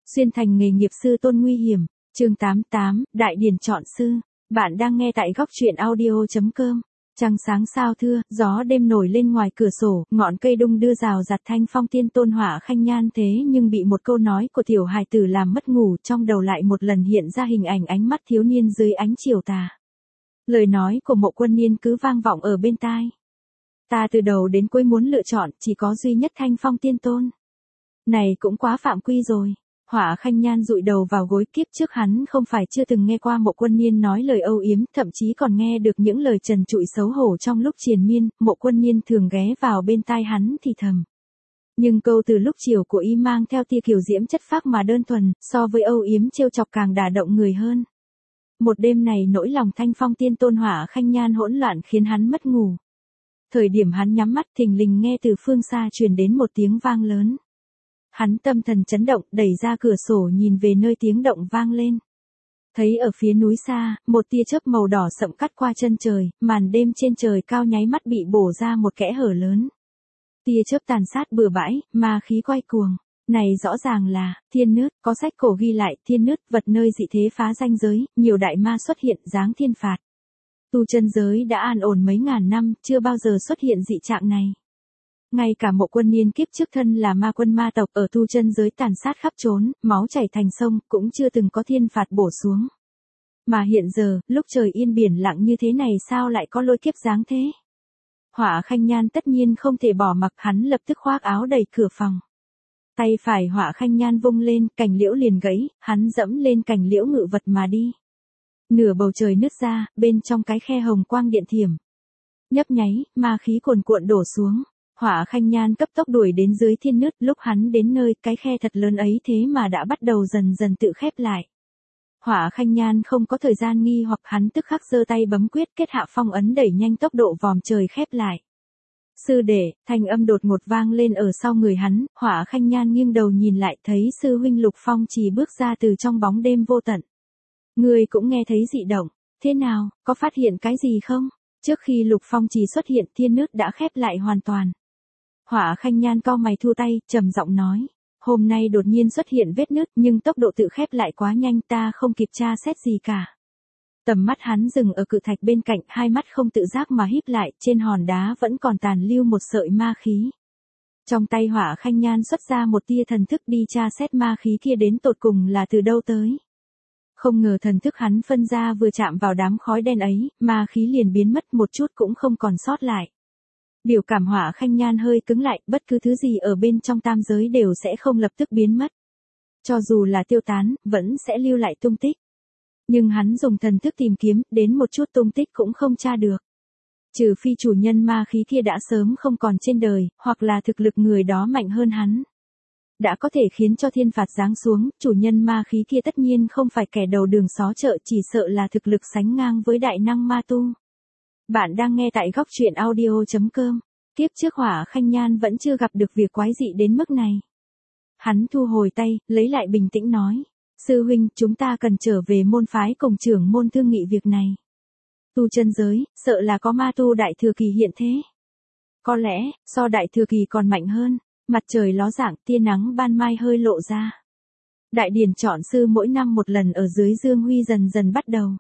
Xuyên thành nghề nghiệp sư tôn nguy hiểm, chương 88, Đại Điển chọn sư. Bạn đang nghe tại góc truyện audio.com. Trăng sáng sao thưa, gió đêm nổi lên ngoài cửa sổ, ngọn cây đung đưa rào rạt thanh phong tiên tôn Hỏa Khanh Nhan thế nhưng bị một câu nói của tiểu hài tử làm mất ngủ, trong đầu lại một lần hiện ra hình ảnh ánh mắt thiếu niên dưới ánh chiều tà. Lời nói của Mộ Quân Niên cứ vang vọng ở bên tai. Ta từ đầu đến cuối muốn lựa chọn, chỉ có duy nhất thanh phong tiên tôn. Này cũng quá phạm quy rồi. Hỏa Khanh Nhan dụi đầu vào gối, kiếp trước hắn không phải chưa từng nghe qua Mộ Quân Niên nói lời âu yếm, thậm chí còn nghe được những lời trần trụi xấu hổ trong lúc triền miên, Mộ Quân Niên thường ghé vào bên tai hắn thì thầm. Nhưng câu từ lúc chiều của y mang theo tia kiều diễm chất phác mà đơn thuần, so với âu yếm trêu chọc càng đả động người hơn. Một đêm này nỗi lòng thanh phong tiên tôn Hỏa Khanh Nhan hỗn loạn khiến hắn mất ngủ. Thời điểm hắn nhắm mắt thình lình nghe từ phương xa truyền đến một tiếng vang lớn. Hắn tâm thần chấn động, đẩy ra cửa sổ nhìn về nơi tiếng động vang lên. Thấy ở phía núi xa, một tia chớp màu đỏ sậm cắt qua chân trời, màn đêm trên trời cao nháy mắt bị bổ ra một kẽ hở lớn. Tia chớp tàn sát bừa bãi, ma khí quay cuồng. Này rõ ràng là, thiên nứt, có sách cổ ghi lại, thiên nứt, vật nơi dị thế phá ranh giới, nhiều đại ma xuất hiện giáng thiên phạt. Tu chân giới đã an ổn mấy ngàn năm, chưa bao giờ xuất hiện dị trạng này. Ngay cả Mộ Quân Niên kiếp trước thân là ma quân ma tộc ở tu chân giới tàn sát khắp trốn, máu chảy thành sông, cũng chưa từng có thiên phạt bổ xuống. Mà hiện giờ, lúc trời yên biển lặng như thế này sao lại có lôi kiếp giáng thế? Hỏa Khanh Nhan tất nhiên không thể bỏ mặc, hắn lập tức khoác áo đẩy cửa phòng. Tay phải Hỏa Khanh Nhan vung lên, cành liễu liền gãy, hắn dẫm lên cành liễu ngự vật mà đi. Nửa bầu trời nứt ra, bên trong cái khe hồng quang điện thiểm. Nhấp nháy, ma khí cuồn cuộn đổ xuống. Hỏa Khanh Nhan cấp tốc đuổi đến dưới thiên nứt, lúc hắn đến nơi, cái khe thật lớn ấy thế mà đã bắt đầu dần dần tự khép lại. Hỏa Khanh Nhan không có thời gian nghi hoặc, hắn tức khắc giơ tay bấm quyết kết hạ phong ấn đẩy nhanh tốc độ vòm trời khép lại. Sư đệ, thanh âm đột ngột vang lên ở sau người hắn, Hỏa Khanh Nhan nghiêng đầu nhìn lại thấy sư huynh Lục Phong Trì bước ra từ trong bóng đêm vô tận. Người cũng nghe thấy dị động, thế nào, có phát hiện cái gì không? Trước khi Lục Phong Trì xuất hiện, thiên nứt đã khép lại hoàn toàn. Hỏa Khanh Nhan cau mày thu tay, trầm giọng nói, hôm nay đột nhiên xuất hiện vết nứt nhưng tốc độ tự khép lại quá nhanh, ta không kịp tra xét gì cả. Tầm mắt hắn dừng ở cự thạch bên cạnh, hai mắt không tự giác mà híp lại, trên hòn đá vẫn còn tàn lưu một sợi ma khí. Trong tay Hỏa Khanh Nhan xuất ra một tia thần thức đi tra xét ma khí kia đến tột cùng là từ đâu tới. Không ngờ thần thức hắn phân ra vừa chạm vào đám khói đen ấy, ma khí liền biến mất, một chút cũng không còn sót lại. Biểu cảm Hỏa Khanh Nhan hơi cứng lại, bất cứ thứ gì ở bên trong tam giới đều sẽ không lập tức biến mất. Cho dù là tiêu tán, vẫn sẽ lưu lại tung tích. Nhưng hắn dùng thần thức tìm kiếm, đến một chút tung tích cũng không tra được. Trừ phi chủ nhân ma khí kia đã sớm không còn trên đời, hoặc là thực lực người đó mạnh hơn hắn. Đã có thể khiến cho thiên phạt giáng xuống, chủ nhân ma khí kia tất nhiên không phải kẻ đầu đường xó chợ, chỉ sợ là thực lực sánh ngang với đại năng ma tu. Bạn đang nghe tại góc truyện audio.com. Tiếp trước Hỏa Khanh Nhan vẫn chưa gặp được việc quái dị đến mức này. Hắn thu hồi tay, lấy lại bình tĩnh nói. Sư huynh, chúng ta cần trở về môn phái cùng trưởng môn thương nghị việc này. Tu chân giới, sợ là có ma tu đại thừa kỳ hiện thế. Có lẽ, so đại thừa kỳ còn mạnh hơn. Mặt trời ló dạng, tia nắng ban mai hơi lộ ra. Đại điển chọn sư mỗi năm một lần ở dưới dương huy dần dần bắt đầu.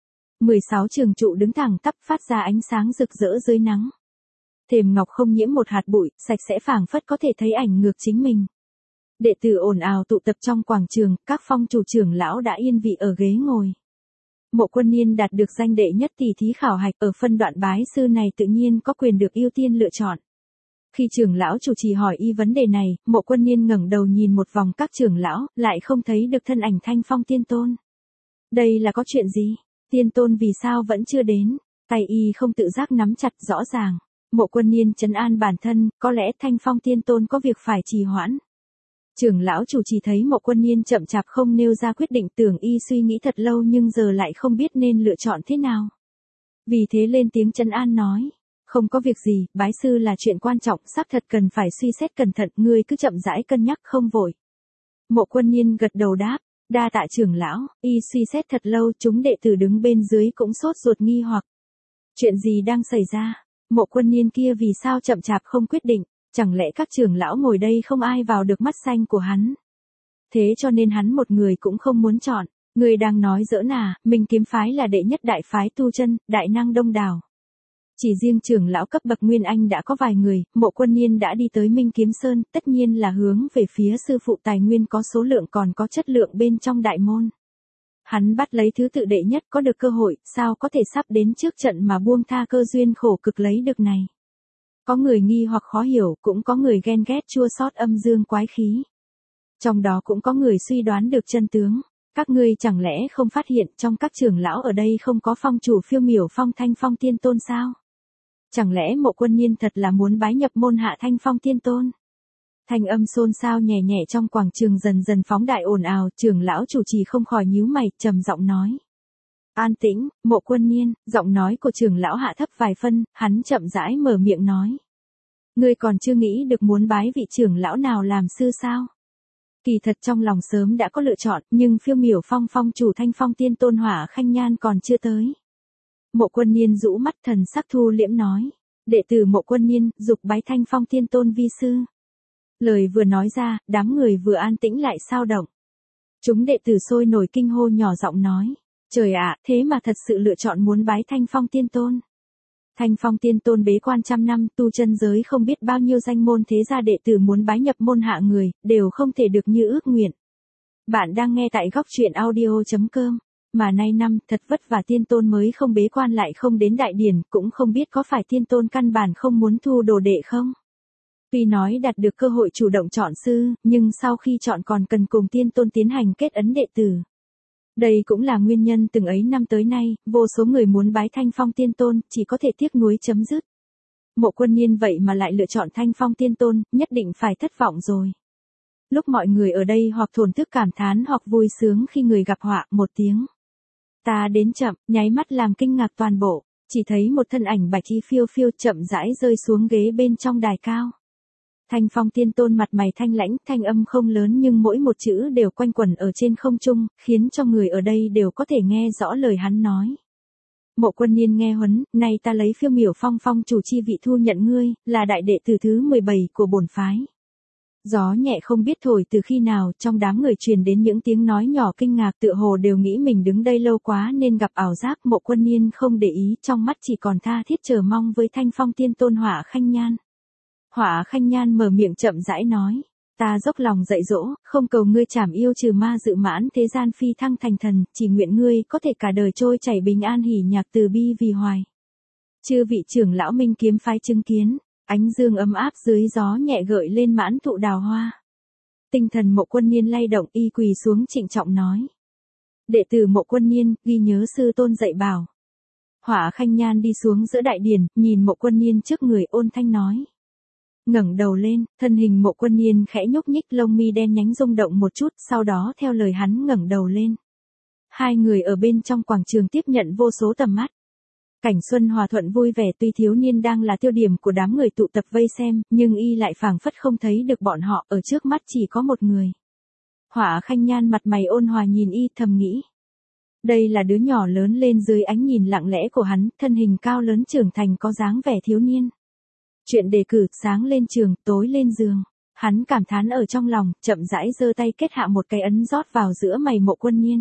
16 trường trụ đứng thẳng tắp phát ra ánh sáng rực rỡ dưới nắng. Thềm ngọc không nhiễm một hạt bụi, sạch sẽ phảng phất có thể thấy ảnh ngược chính mình. Đệ tử ồn ào tụ tập trong quảng trường, các phong chủ trưởng lão đã yên vị ở ghế ngồi. Mộ Quân Niên đạt được danh đệ nhất tỷ thí khảo hạch ở phân đoạn bái sư này tự nhiên có quyền được ưu tiên lựa chọn. Khi trưởng lão chủ trì hỏi y vấn đề này, Mộ Quân Niên ngẩng đầu nhìn một vòng các trưởng lão, lại không thấy được thân ảnh thanh phong tiên tôn. Đây là có chuyện gì? Tiên tôn vì sao vẫn chưa đến? Tay y không tự giác nắm chặt, rõ ràng. Mộ Quân Niên trấn an bản thân, có lẽ thanh phong tiên tôn có việc phải trì hoãn. Trưởng lão chủ trì thấy Mộ Quân Niên chậm chạp không nêu ra quyết định, tưởng y suy nghĩ thật lâu nhưng giờ lại không biết nên lựa chọn thế nào. Vì thế lên tiếng trấn an nói. Không có việc gì, bái sư là chuyện quan trọng, xác thật cần phải suy xét cẩn thận, ngươi cứ chậm rãi cân nhắc không vội. Mộ Quân Niên gật đầu đáp, đa tạ trưởng lão, y suy xét thật lâu, chúng đệ tử đứng bên dưới cũng sốt ruột nghi hoặc. Chuyện gì đang xảy ra? Mộ Quân Niên kia vì sao chậm chạp không quyết định, chẳng lẽ các trưởng lão ngồi đây không ai vào được mắt xanh của hắn? Thế cho nên hắn một người cũng không muốn chọn. Người đang nói giỡn à, Minh Kiếm phái là đệ nhất đại phái tu chân, đại năng đông đảo. Chỉ riêng trưởng lão cấp bậc Nguyên Anh đã có vài người, Mộ Quân Niên đã đi tới Minh Kiếm Sơn, tất nhiên là hướng về phía sư phụ tài nguyên có số lượng còn có chất lượng bên trong đại môn. Hắn bắt lấy thứ tự đệ nhất có được cơ hội, sao có thể sắp đến trước trận mà buông tha cơ duyên khổ cực lấy được này. Có người nghi hoặc khó hiểu, cũng có người ghen ghét chua xót âm dương quái khí. Trong đó cũng có người suy đoán được chân tướng. Các ngươi chẳng lẽ không phát hiện trong các trưởng lão ở đây không có phong chủ phiêu miểu phong Thanh Phong Tiên Tôn sao? Chẳng lẽ Mộ Quân Niên thật là muốn bái nhập môn hạ Thanh Phong Tiên Tôn? Thanh âm xôn xao nhẹ nhẹ trong quảng trường dần dần phóng đại ồn ào, trưởng lão chủ trì không khỏi nhíu mày, trầm giọng nói. An tĩnh, Mộ Quân Niên, giọng nói của trưởng lão hạ thấp vài phân, hắn chậm rãi mở miệng nói. Ngươi còn chưa nghĩ được muốn bái vị trưởng lão nào làm sư sao? Kỳ thật trong lòng sớm đã có lựa chọn, nhưng phiêu miểu phong phong chủ Thanh Phong Tiên Tôn Hỏa Khanh Nhan còn chưa tới. Mộ Quân Niên rũ mắt thần sắc thu liễm nói. Đệ tử Mộ Quân Niên, dục bái Thanh Phong Tiên Tôn vi sư. Lời vừa nói ra, đám người vừa an tĩnh lại sao động. Chúng đệ tử sôi nổi kinh hô nhỏ giọng nói. Trời ạ, thế mà thật sự lựa chọn muốn bái Thanh Phong Tiên Tôn. Thanh Phong Tiên Tôn bế quan trăm năm, tu chân giới không biết bao nhiêu danh môn thế gia đệ tử muốn bái nhập môn hạ người, đều không thể được như ước nguyện. Bạn đang nghe tại góc truyện audio.com. Mà nay năm, thật vất vả Tiên Tôn mới không bế quan lại không đến đại điển, cũng không biết có phải Tiên Tôn căn bản không muốn thu đồ đệ không? Tuy nói đạt được cơ hội chủ động chọn sư, nhưng sau khi chọn còn cần cùng Tiên Tôn tiến hành kết ấn đệ tử. Đây cũng là nguyên nhân từng ấy năm tới nay, vô số người muốn bái Thanh Phong Tiên Tôn, chỉ có thể tiếc nuối chấm dứt. Mộ Quân Niên vậy mà lại lựa chọn Thanh Phong Tiên Tôn, nhất định phải thất vọng rồi. Lúc mọi người ở đây hoặc thổn thức cảm thán hoặc vui sướng khi người gặp họa, một tiếng. Ta đến chậm, nháy mắt làm kinh ngạc toàn bộ, chỉ thấy một thân ảnh bạch y phiêu phiêu chậm rãi rơi xuống ghế bên trong đài cao. Thanh Phong Tiên Tôn mặt mày thanh lãnh, thanh âm không lớn nhưng mỗi một chữ đều quanh quẩn ở trên không trung, khiến cho người ở đây đều có thể nghe rõ lời hắn nói. Mộ Quân Niên nghe huấn, nay ta lấy phiêu miểu phong phong chủ chi vị thu nhận ngươi, là đại đệ tử thứ 17 của bổn phái. Gió nhẹ không biết thổi từ khi nào, trong đám người truyền đến những tiếng nói nhỏ kinh ngạc, tựa hồ đều nghĩ mình đứng đây lâu quá nên gặp ảo giác. Mộ Quân Niên không để ý, trong mắt chỉ còn tha thiết chờ mong với Thanh Phong Tiên Tôn Hỏa Khanh Nhan. Hỏa Khanh Nhan mở miệng chậm rãi nói, ta dốc lòng dạy dỗ, không cầu ngươi trảm yêu trừ ma dự mãn thế gian phi thăng thành thần, chỉ nguyện ngươi có thể cả đời trôi chảy bình an hỉ nhạc từ bi vì hoài. Chư vị trưởng lão Minh Kiếm phái chứng kiến, ánh dương ấm áp dưới gió nhẹ gợi lên mãn thụ đào hoa. Tinh thần Mộ Quân Niên lay động, y quỳ xuống trịnh trọng nói. Đệ tử Mộ Quân Niên, ghi nhớ sư tôn dạy bảo. Hỏa Khanh Nhan đi xuống giữa đại điển, nhìn Mộ Quân Niên trước người ôn thanh nói. Ngẩng đầu lên, thân hình Mộ Quân Niên khẽ nhúc nhích, lông mi đen nhánh rung động một chút, sau đó theo lời hắn ngẩng đầu lên. Hai người ở bên trong quảng trường tiếp nhận vô số tầm mắt. Cảnh xuân hòa thuận vui vẻ, tuy thiếu niên đang là tiêu điểm của đám người tụ tập vây xem, nhưng y lại phảng phất không thấy được bọn họ, ở trước mắt chỉ có một người. Hỏa Khanh Nhan mặt mày ôn hòa nhìn y, thầm nghĩ. Đây là đứa nhỏ lớn lên dưới ánh nhìn lặng lẽ của hắn, thân hình cao lớn trưởng thành có dáng vẻ thiếu niên. Chuyện đề cử, sáng lên trường, tối lên giường. Hắn cảm thán ở trong lòng, chậm rãi giơ tay kết hạ một cái ấn rót vào giữa mày Mộ Quân Niên.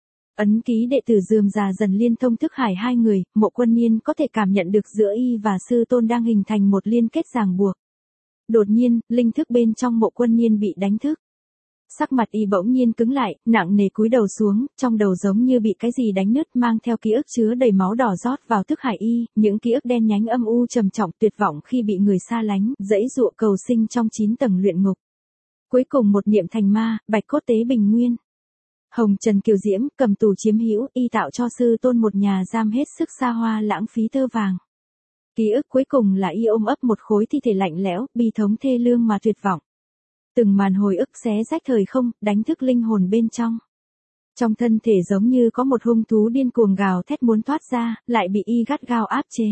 Ấn ký đệ tử rườm rà dần liên thông thức hải hai người, Mộ Quân Niên có thể cảm nhận được giữa y và sư tôn đang hình thành một liên kết ràng buộc. Đột nhiên, linh thức bên trong Mộ Quân Niên bị đánh thức. Sắc mặt y bỗng nhiên cứng lại, nặng nề cúi đầu xuống, trong đầu giống như bị cái gì đánh nứt, mang theo ký ức chứa đầy máu đỏ rót vào thức hải y, những ký ức đen nhánh âm u trầm trọng tuyệt vọng khi bị người xa lánh, dãy dụa cầu sinh trong 9 tầng luyện ngục. Cuối cùng một niệm thành ma, bạch cốt tế bình nguyên. Hồng Trần Kiều Diễm, cầm tù chiếm hữu, y tạo cho sư tôn một nhà giam hết sức xa hoa lãng phí tơ vàng. Ký ức cuối cùng là y ôm ấp một khối thi thể lạnh lẽo, bi thống thê lương mà tuyệt vọng. Từng màn hồi ức xé rách thời không, đánh thức linh hồn bên trong. Trong thân thể giống như có một hung thú điên cuồng gào thét muốn thoát ra, lại bị y gắt gao áp chế.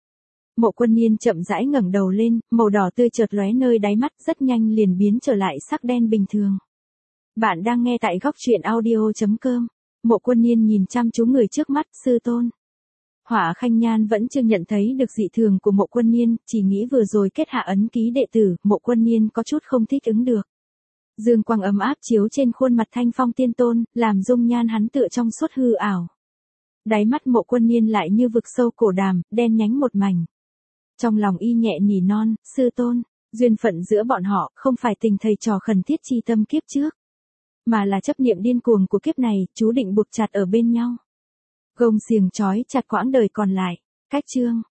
Mộ Quân Niên chậm rãi ngẩng đầu lên, màu đỏ tươi chợt lóe nơi đáy mắt, rất nhanh liền biến trở lại sắc đen bình thường. Bạn đang nghe tại góc truyện audio.com. Mộ Quân Niên nhìn chăm chú người trước mắt, sư tôn. Hỏa Khanh Nhan vẫn chưa nhận thấy được dị thường của Mộ Quân Niên, chỉ nghĩ vừa rồi kết hạ ấn ký đệ tử, Mộ Quân Niên có chút không thích ứng được. Dương quang ấm áp chiếu trên khuôn mặt thanh phong tiên tôn, làm dung nhan hắn tựa trong suốt hư ảo. Đáy mắt Mộ Quân Niên lại như vực sâu cổ đàm, đen nhánh một mảnh. Trong lòng y nhẹ nỉ non, sư tôn, duyên phận giữa bọn họ không phải tình thầy trò khẩn thiết chi tâm kiếp trước, mà là chấp niệm điên cuồng của kiếp này, chú định buộc chặt ở bên nhau. Gông xiềng trói chặt quãng đời còn lại. Cách chương